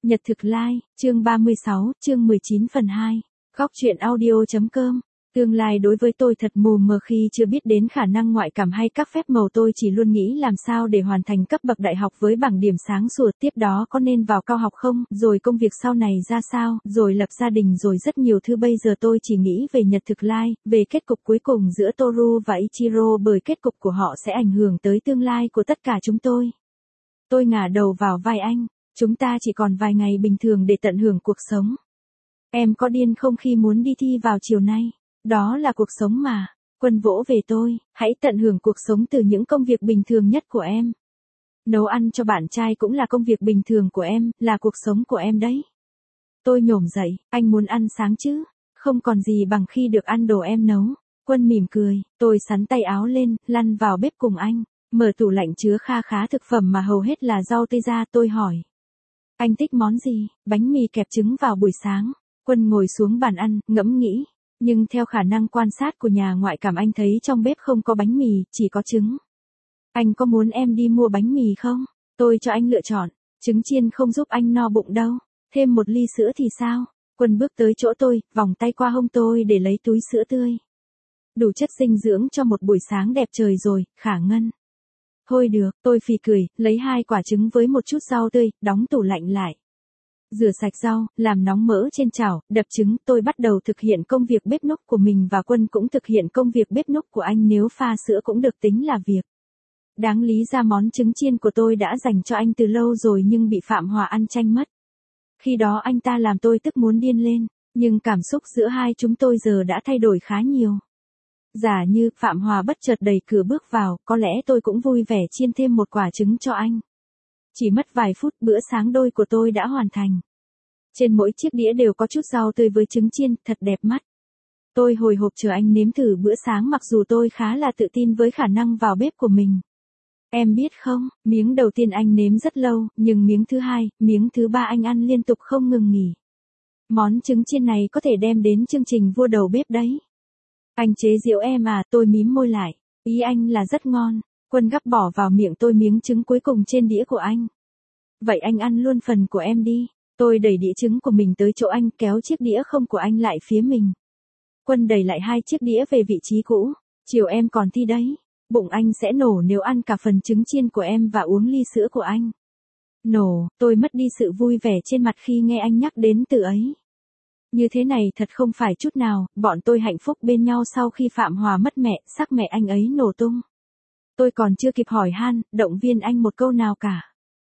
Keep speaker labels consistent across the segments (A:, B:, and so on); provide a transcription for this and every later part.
A: Nhật thực lai, chương 36, chương 19 phần 2. Góc truyện audio.com. Tương lai đối với tôi thật mù mờ khi chưa biết đến khả năng ngoại cảm hay các phép màu, tôi chỉ luôn nghĩ làm sao để hoàn thành cấp bậc đại học với bảng điểm sáng sủa, tiếp đó có nên vào cao học không, rồi công việc sau này ra sao, rồi lập gia đình, rồi rất nhiều thứ. Bây giờ tôi chỉ nghĩ về Nhật thực lai, về kết cục cuối cùng giữa Toru và Ichiro, bởi kết cục của họ sẽ ảnh hưởng tới tương lai của tất cả chúng tôi. Tôi ngả đầu vào vai anh. Chúng ta chỉ còn vài ngày bình thường để tận hưởng cuộc sống. Em có điên không khi muốn đi thi vào chiều nay? Đó là cuộc sống mà. Quân vỗ về tôi, hãy tận hưởng cuộc sống từ những công việc bình thường nhất của em. Nấu ăn cho bạn trai cũng là công việc bình thường của em, là cuộc sống của em đấy. Tôi nhổm dậy, anh muốn ăn sáng chứ? Không còn gì bằng khi được ăn đồ em nấu. Quân mỉm cười, tôi xắn tay áo lên, lăn vào bếp cùng anh. Mở tủ lạnh chứa kha khá thực phẩm mà hầu hết là rau tây ra. Tôi hỏi, anh thích món gì? Bánh mì kẹp trứng vào buổi sáng. Quân ngồi xuống bàn ăn, ngẫm nghĩ. Nhưng theo khả năng quan sát của nhà ngoại cảm, anh thấy trong bếp không có bánh mì, chỉ có trứng. Anh có muốn em đi mua bánh mì không? Tôi cho anh lựa chọn. Trứng chiên không giúp anh no bụng đâu. Thêm một ly sữa thì sao? Quân bước tới chỗ tôi, vòng tay qua hông tôi để lấy túi sữa tươi. Đủ chất dinh dưỡng cho một buổi sáng đẹp trời rồi, Khả Ngân. Thôi được, tôi phì cười, lấy 2 quả trứng với một chút rau tươi, đóng tủ lạnh lại. Rửa sạch rau, làm nóng mỡ trên chảo, đập trứng. Tôi bắt đầu thực hiện công việc bếp núc của mình và Quân cũng thực hiện công việc bếp núc của anh, nếu pha sữa cũng được tính là việc. Đáng lý ra món trứng chiên của tôi đã dành cho anh từ lâu rồi nhưng bị Phạm Hòa ăn tranh mất. Khi đó anh ta làm tôi tức muốn điên lên, nhưng cảm xúc giữa hai chúng tôi giờ đã thay đổi khá nhiều. Giả như Phạm Hòa bất chợt đẩy cửa bước vào, có lẽ tôi cũng vui vẻ chiên thêm một quả trứng cho anh. Chỉ mất vài phút, bữa sáng đôi của tôi đã hoàn thành. Trên mỗi chiếc đĩa đều có chút rau tươi với trứng chiên, thật đẹp mắt. Tôi hồi hộp chờ anh nếm thử bữa sáng, mặc dù tôi khá là tự tin với khả năng vào bếp của mình. Em biết không, miếng đầu tiên anh nếm rất lâu, nhưng miếng thứ hai, miếng thứ ba anh ăn liên tục không ngừng nghỉ. Món trứng chiên này có thể đem đến chương trình vua đầu bếp đấy. Anh chế giễu em à? Tôi mím môi lại. Ý anh là rất ngon. Quân gắp bỏ vào miệng tôi miếng trứng cuối cùng trên đĩa của anh. Vậy anh ăn luôn phần của em đi. Tôi đẩy đĩa trứng của mình tới chỗ anh, kéo chiếc đĩa không của anh lại phía mình. Quân đẩy lại 2 chiếc đĩa về vị trí cũ. Chiều em còn thi đấy. Bụng anh sẽ nổ nếu ăn cả phần trứng chiên của em và uống ly sữa của anh. Nổ, tôi mất đi sự vui vẻ trên mặt khi nghe anh nhắc đến từ ấy. Như thế này thật không phải chút nào. Bọn tôi hạnh phúc bên nhau sau khi Phạm Hòa mất mẹ, xác mẹ anh ấy nổ tung. Tôi còn chưa kịp hỏi han, động viên anh một câu nào cả.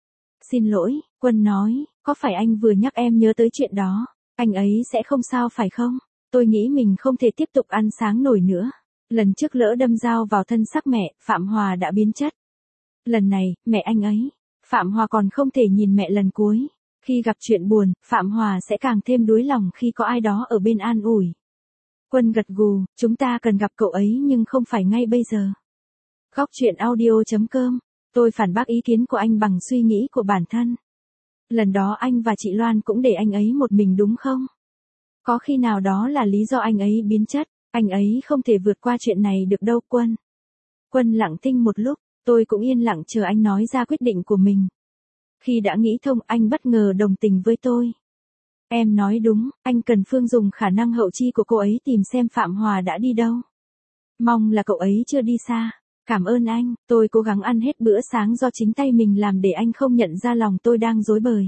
A: Xin lỗi, Quân nói, có phải anh vừa nhắc em nhớ tới chuyện đó? Anh ấy sẽ không sao phải không? Tôi nghĩ mình không thể tiếp tục ăn sáng nổi nữa. Lần trước lỡ đâm dao vào thân xác mẹ, Phạm Hòa đã biến chất. Lần này, mẹ anh ấy, Phạm Hòa còn không thể nhìn mẹ lần cuối. Khi gặp chuyện buồn, Phạm Hòa sẽ càng thêm đuối lòng khi có ai đó ở bên an ủi. Quân gật gù, chúng ta cần gặp cậu ấy nhưng không phải ngay bây giờ. Góc truyện audio.com. Tôi phản bác ý kiến của anh bằng suy nghĩ của bản thân. Lần đó anh và chị Loan cũng để anh ấy một mình đúng không? Có khi nào đó là lý do anh ấy biến chất, anh ấy không thể vượt qua chuyện này được đâu Quân. Quân lặng thinh một lúc, tôi cũng yên lặng chờ anh nói ra quyết định của mình. Khi đã nghĩ thông, anh bất ngờ đồng tình với tôi. Em nói đúng, anh cần Phương dùng khả năng hậu chi của cô ấy tìm xem Phạm Hòa đã đi đâu. Mong là cậu ấy chưa đi xa. Cảm ơn anh, tôi cố gắng ăn hết bữa sáng do chính tay mình làm để anh không nhận ra lòng tôi đang rối bời.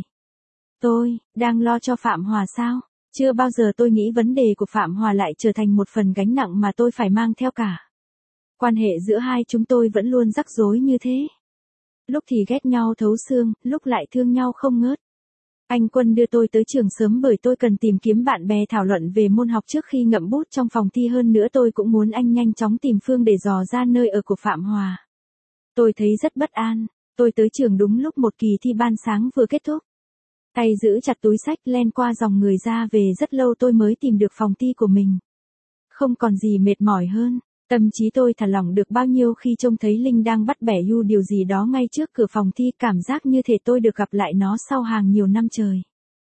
A: Tôi, đang lo cho Phạm Hòa sao? Chưa bao giờ tôi nghĩ vấn đề của Phạm Hòa lại trở thành một phần gánh nặng mà tôi phải mang theo cả. Quan hệ giữa hai chúng tôi vẫn luôn rắc rối như thế. Lúc thì ghét nhau thấu xương, lúc lại thương nhau không ngớt. Anh Quân đưa tôi tới trường sớm bởi tôi cần tìm kiếm bạn bè thảo luận về môn học trước khi ngậm bút trong phòng thi, hơn nữa tôi cũng muốn anh nhanh chóng tìm Phương để dò ra nơi ở của Phạm Hòa. Tôi thấy rất bất an. Tôi tới trường đúng lúc một kỳ thi ban sáng vừa kết thúc. Tay giữ chặt túi sách, len qua dòng người ra về rất lâu tôi mới tìm được phòng thi của mình. Không còn gì mệt mỏi hơn. Tâm trí tôi thả lỏng được bao nhiêu khi trông thấy Linh đang bắt bẻ Yu điều gì đó ngay trước cửa phòng thi, cảm giác như thể tôi được gặp lại nó sau hàng nhiều năm trời.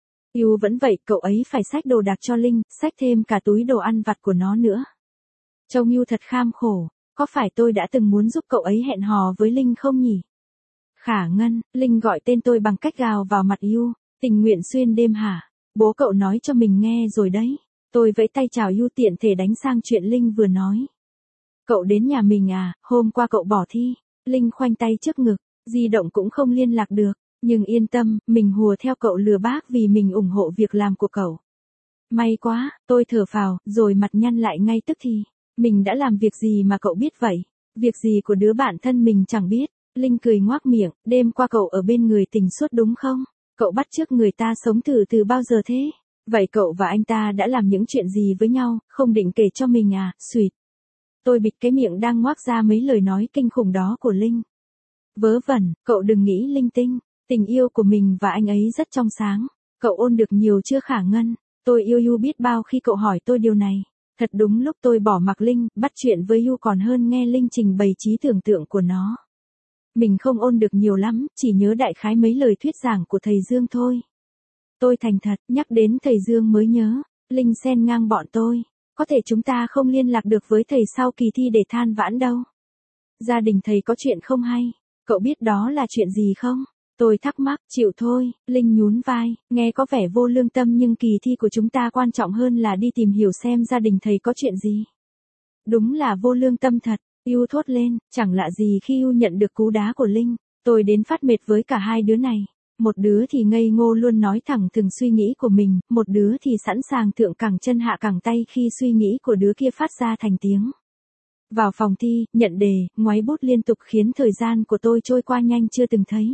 A: Yu vẫn vậy, cậu ấy phải xách đồ đạc cho Linh, xách thêm cả túi đồ ăn vặt của nó nữa. Trông Yu thật kham khổ, có phải tôi đã từng muốn giúp cậu ấy hẹn hò với Linh không nhỉ? Khả Ngân, Linh gọi tên tôi bằng cách gào vào mặt Yu. Tình nguyện xuyên đêm hả? Bố cậu nói cho mình nghe rồi đấy. Tôi vẫy tay chào Yu tiện thể đánh sang chuyện Linh vừa nói. Cậu đến nhà mình à, hôm qua cậu bỏ thi. Linh khoanh tay trước ngực, di động cũng không liên lạc được. Nhưng yên tâm, mình hùa theo cậu lừa bác vì mình ủng hộ việc làm của cậu. May quá, tôi thở phào, rồi mặt nhăn lại ngay tức thì. Mình đã làm việc gì mà cậu biết vậy? Việc gì của đứa bạn thân mình chẳng biết. Linh cười ngoác miệng, đêm qua cậu ở bên người tình suốt đúng không? Cậu bắt chước người ta sống thử từ bao giờ thế? Vậy cậu và anh ta đã làm những chuyện gì với nhau, không định kể cho mình à, xuyệt. Tôi bịt cái miệng đang ngoác ra mấy lời nói kinh khủng đó của Linh. Vớ vẩn, cậu đừng nghĩ linh tinh. Tình yêu của mình và anh ấy rất trong sáng. Cậu ôn được nhiều chưa Khả Ngân? Tôi yêu Yu biết bao khi cậu hỏi tôi điều này. Thật đúng lúc tôi bỏ mặc Linh, bắt chuyện với Yu còn hơn nghe Linh trình bày trí tưởng tượng của nó. Mình không ôn được nhiều lắm, chỉ nhớ đại khái mấy lời thuyết giảng của thầy Dương thôi. Tôi thành thật, nhắc đến thầy Dương mới nhớ. Linh xen ngang bọn tôi. Có thể chúng ta không liên lạc được với thầy sau kỳ thi để than vãn đâu. Gia đình thầy có chuyện không hay. Cậu biết đó là chuyện gì không? Tôi thắc mắc, chịu thôi. Linh nhún vai, nghe có vẻ vô lương tâm nhưng kỳ thi của chúng ta quan trọng hơn là đi tìm hiểu xem gia đình thầy có chuyện gì. Đúng là vô lương tâm thật. Yu thốt lên, chẳng lạ gì khi Yu nhận được cú đá của Linh. Tôi đến phát mệt với cả hai đứa này. Một đứa thì ngây ngô luôn nói thẳng thừng suy nghĩ của mình, một đứa thì sẵn sàng thượng cẳng chân hạ cẳng tay khi suy nghĩ của đứa kia phát ra thành tiếng. Vào phòng thi, nhận đề, ngoáy bút liên tục khiến thời gian của tôi trôi qua nhanh chưa từng thấy.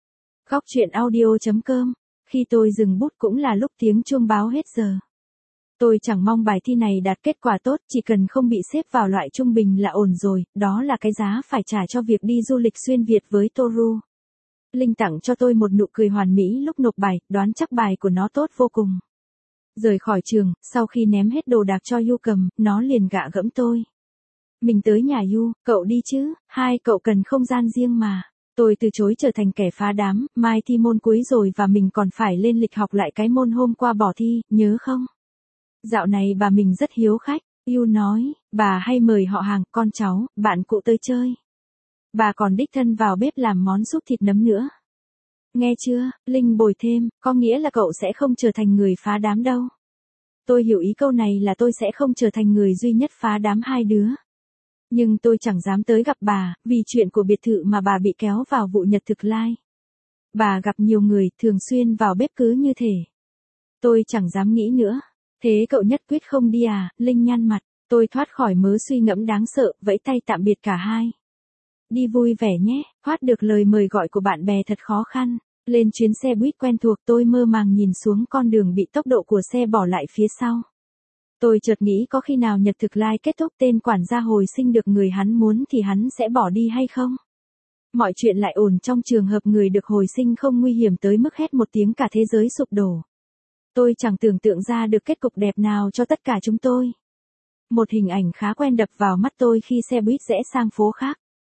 A: Góc truyện audio.com. Khi tôi dừng bút cũng là lúc tiếng chuông báo hết giờ. Tôi chẳng mong bài thi này đạt kết quả tốt, chỉ cần không bị xếp vào loại trung bình là ổn rồi, đó là cái giá phải trả cho việc đi du lịch xuyên Việt với Toru. Linh tặng cho tôi một nụ cười hoàn mỹ lúc nộp bài, đoán chắc bài của nó tốt vô cùng. Rời khỏi trường, sau khi ném hết đồ đạc cho Yu cầm, nó liền gạ gẫm tôi. Mình tới nhà Yu, cậu đi chứ, hai cậu cần không gian riêng mà. Tôi từ chối trở thành kẻ phá đám, mai thi môn cuối rồi và mình còn phải lên lịch học lại cái môn hôm qua bỏ thi, nhớ không? Dạo này bà mình rất hiếu khách, Yu nói, bà hay mời họ hàng, con cháu, bạn cụ tới chơi. Bà còn đích thân vào bếp làm món súp thịt nấm nữa. Nghe chưa, Linh bồi thêm, có nghĩa là cậu sẽ không trở thành người phá đám đâu. Tôi hiểu ý câu này là tôi sẽ không trở thành người duy nhất phá đám hai đứa. Nhưng tôi chẳng dám tới gặp bà, vì chuyện của biệt thự mà bà bị kéo vào vụ nhật thực lai. Bà gặp nhiều người, thường xuyên vào bếp cứ như thể. Tôi chẳng dám nghĩ nữa. Thế cậu nhất quyết không đi à, Linh nhăn mặt. Tôi thoát khỏi mớ suy ngẫm đáng sợ, vẫy tay tạm biệt cả hai. Đi vui vẻ nhé, thoát được lời mời gọi của bạn bè thật khó khăn. Lên chuyến xe buýt quen thuộc tôi mơ màng nhìn xuống con đường bị tốc độ của xe bỏ lại phía sau. Tôi chợt nghĩ có khi nào nhật thực lai kết thúc tên quản gia hồi sinh được người hắn muốn thì hắn sẽ bỏ đi hay không? Mọi chuyện lại ổn trong trường hợp người được hồi sinh không nguy hiểm tới mức hét một tiếng cả thế giới sụp đổ. Tôi chẳng tưởng tượng ra được kết cục đẹp nào cho tất cả chúng tôi. Một hình ảnh khá quen đập vào mắt tôi khi xe buýt rẽ sang phố khác.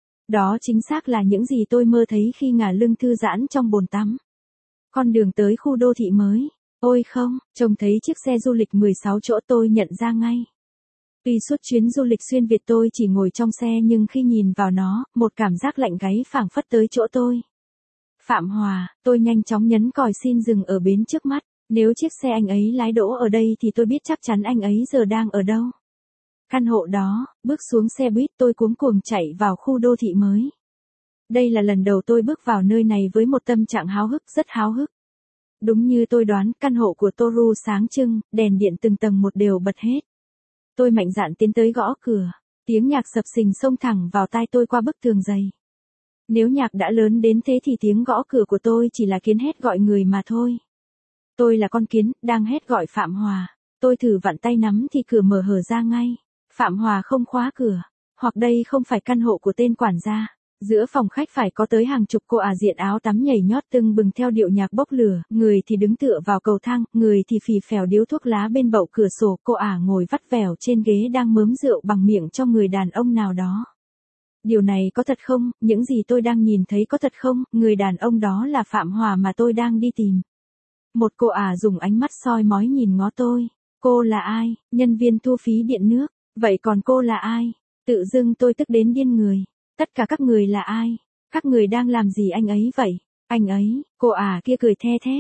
A: Đó chính xác là những gì tôi mơ thấy khi ngả lưng thư giãn trong bồn tắm. Con đường tới khu đô thị mới. Ôi không, trông thấy chiếc xe du lịch 16 chỗ tôi nhận ra ngay. Tuy suốt chuyến du lịch xuyên Việt tôi chỉ ngồi trong xe nhưng khi nhìn vào nó, một cảm giác lạnh gáy phảng phất tới chỗ tôi. Phạm Hòa, tôi nhanh chóng nhấn còi xin dừng ở bến trước mắt. Nếu chiếc xe anh ấy lái đỗ ở đây thì tôi biết chắc chắn anh ấy giờ đang ở đâu. Căn hộ đó, bước xuống xe buýt tôi cuống cuồng chạy vào khu đô thị mới. Đây là lần đầu tôi bước vào nơi này với một tâm trạng háo hức, rất háo hức. Đúng như tôi đoán, căn hộ của Toru sáng trưng, đèn điện từng tầng một đều bật hết. Tôi mạnh dạn tiến tới gõ cửa, tiếng nhạc sập sình xông thẳng vào tai tôi qua bức tường dày. Nếu nhạc đã lớn đến thế thì tiếng gõ cửa của tôi chỉ là kiến hét gọi người mà thôi. Tôi là con kiến, đang hét gọi Phạm Hòa. Tôi thử vặn tay nắm thì cửa mở hở ra ngay. Phạm Hòa không khóa cửa. Hoặc đây không phải căn hộ của tên quản gia. Giữa phòng khách phải có tới hàng chục cô ả diện áo tắm nhảy nhót tưng bừng theo điệu nhạc bốc lửa. Người thì đứng tựa vào cầu thang, người thì phì phèo điếu thuốc lá bên bậu cửa sổ. Cô ả ngồi vắt vẻo trên ghế đang mớm rượu bằng miệng cho người đàn ông nào đó. Điều này có thật không? Những gì tôi đang nhìn thấy có thật không? Người đàn ông đó là Phạm Hòa mà tôi đang đi tìm. Một cô ả dùng ánh mắt soi mói nhìn ngó tôi. Cô là ai? Nhân viên thu phí điện nước. Vậy còn cô là ai? Tự dưng tôi tức đến điên người. Tất cả các người là ai? Các người đang làm gì anh ấy vậy? Anh ấy, cô ả kia cười the thế.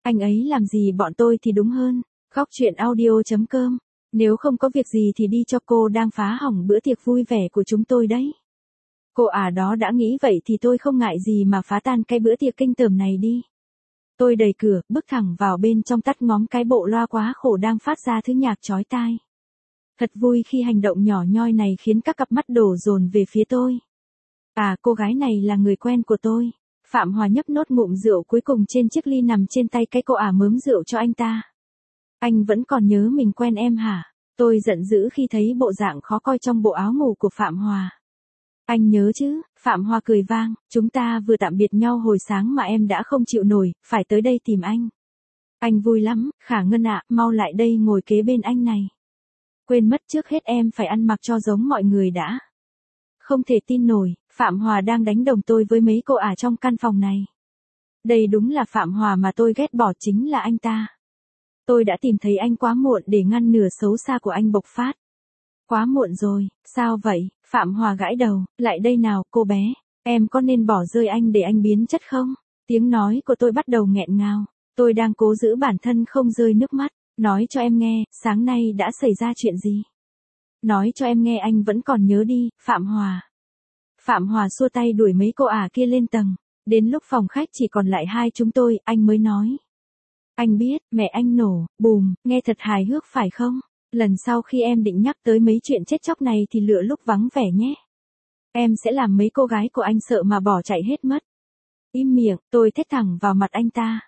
A: Anh ấy làm gì bọn tôi thì đúng hơn. Góc chuyện audio.com. Nếu không có việc gì thì đi cho cô đang phá hỏng bữa tiệc vui vẻ của chúng tôi đấy. Cô đó đã nghĩ vậy thì tôi không ngại gì mà phá tan cái bữa tiệc kinh tởm này đi. Tôi đẩy cửa, bước thẳng vào bên trong tắt ngóm cái bộ loa quá khổ đang phát ra thứ nhạc chói tai. Thật vui khi hành động nhỏ nhoi này khiến các cặp mắt đổ dồn về phía tôi. Cô gái này là người quen của tôi. Phạm Hòa nhấp nốt ngụm rượu cuối cùng trên chiếc ly nằm trên tay cái cô mớm rượu cho anh ta. Anh vẫn còn nhớ mình quen em hả? Tôi giận dữ khi thấy bộ dạng khó coi trong bộ áo ngủ của Phạm Hòa. Anh nhớ chứ? Phạm Hòa cười vang, chúng ta vừa tạm biệt nhau hồi sáng mà em đã không chịu nổi, phải tới đây tìm anh. Anh vui lắm, Khả Ngân ạ, mau lại đây ngồi kế bên anh này. Quên mất trước hết em phải ăn mặc cho giống mọi người đã. Không thể tin nổi, Phạm Hòa đang đánh đồng tôi với mấy cô trong căn phòng này. Đây đúng là Phạm Hòa mà tôi ghét bỏ, chính là anh ta. Tôi đã tìm thấy anh quá muộn để ngăn nửa xấu xa của anh bộc phát. Quá muộn rồi, sao vậy? Phạm Hòa gãi đầu, lại đây nào, cô bé. Em có nên bỏ rơi anh để anh biến chất không? Tiếng nói của tôi bắt đầu nghẹn ngào. Tôi đang cố giữ bản thân không rơi nước mắt. Nói cho em nghe, sáng nay đã xảy ra chuyện gì? Nói cho em nghe, anh vẫn còn nhớ đi, Phạm Hòa. Phạm Hòa xua tay đuổi mấy cô kia lên tầng. Đến lúc phòng khách chỉ còn lại hai chúng tôi, anh mới nói. Anh biết, mẹ anh nổ, bùm, nghe thật hài hước phải không? Lần sau khi em định nhắc tới mấy chuyện chết chóc này thì lựa lúc vắng vẻ nhé. Em sẽ làm mấy cô gái của anh sợ mà bỏ chạy hết mất. Im miệng, tôi thét thẳng vào mặt anh ta.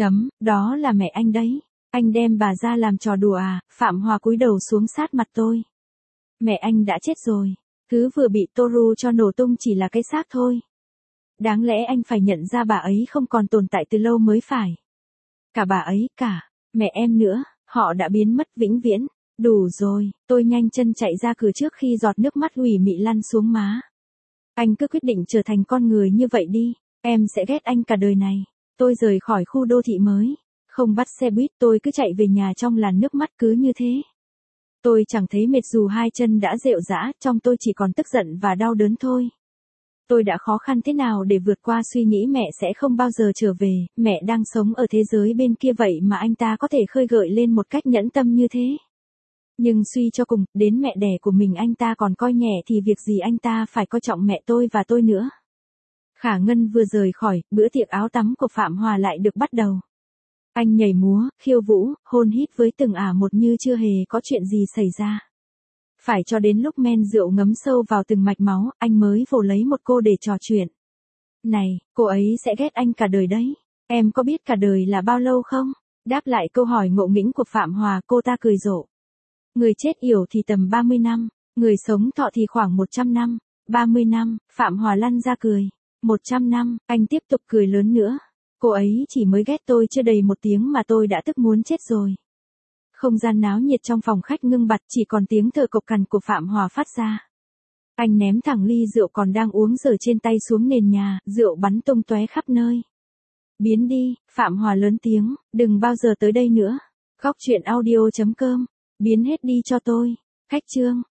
A: Đó là mẹ anh đấy. Anh đem bà ra làm trò đùa à? Phạm Hòa cúi đầu xuống sát mặt tôi. Mẹ anh đã chết rồi. Thứ vừa bị Toru cho nổ tung chỉ là cái xác thôi. Đáng lẽ anh phải nhận ra bà ấy không còn tồn tại từ lâu mới phải. Cả bà ấy, cả mẹ em nữa, họ đã biến mất vĩnh viễn. Đủ rồi, tôi nhanh chân chạy ra cửa trước khi giọt nước mắt ủy mị lăn xuống má. Anh cứ quyết định trở thành con người như vậy đi, em sẽ ghét anh cả đời này. Tôi rời khỏi khu đô thị mới, không bắt xe buýt, tôi cứ chạy về nhà trong làn nước mắt cứ như thế. Tôi chẳng thấy mệt dù hai chân đã rệu rã, trong tôi chỉ còn tức giận và đau đớn thôi. Tôi đã khó khăn thế nào để vượt qua suy nghĩ mẹ sẽ không bao giờ trở về, mẹ đang sống ở thế giới bên kia vậy mà anh ta có thể khơi gợi lên một cách nhẫn tâm như thế. Nhưng suy cho cùng, đến mẹ đẻ của mình anh ta còn coi nhẹ thì việc gì anh ta phải coi trọng mẹ tôi và tôi nữa. Khả Ngân vừa rời khỏi, bữa tiệc áo tắm của Phạm Hòa lại được bắt đầu. Anh nhảy múa, khiêu vũ, hôn hít với từng một như chưa hề có chuyện gì xảy ra. Phải cho đến lúc men rượu ngấm sâu vào từng mạch máu, anh mới vồ lấy một cô để trò chuyện. Này, cô ấy sẽ ghét anh cả đời đấy. Em có biết cả đời là bao lâu không? Đáp lại câu hỏi ngộ nghĩnh của Phạm Hòa, cô ta cười rộ. Người chết yểu thì tầm 30 năm, người sống thọ thì khoảng 100 năm. 30 năm, Phạm Hòa lăn ra cười. 100 năm, anh tiếp tục cười lớn nữa. Cô ấy chỉ mới ghét tôi chưa đầy một tiếng mà tôi đã tức muốn chết rồi. Không gian náo nhiệt trong phòng khách ngưng bặt, chỉ còn tiếng thở cộc cằn của Phạm Hòa phát ra. Anh ném thẳng ly rượu còn đang uống dở trên tay xuống nền nhà, rượu bắn tung tóe khắp nơi. Biến đi, Phạm Hòa lớn tiếng, đừng bao giờ tới đây nữa. Góc chuyện audio.com, biến hết đi cho tôi. Khách chương.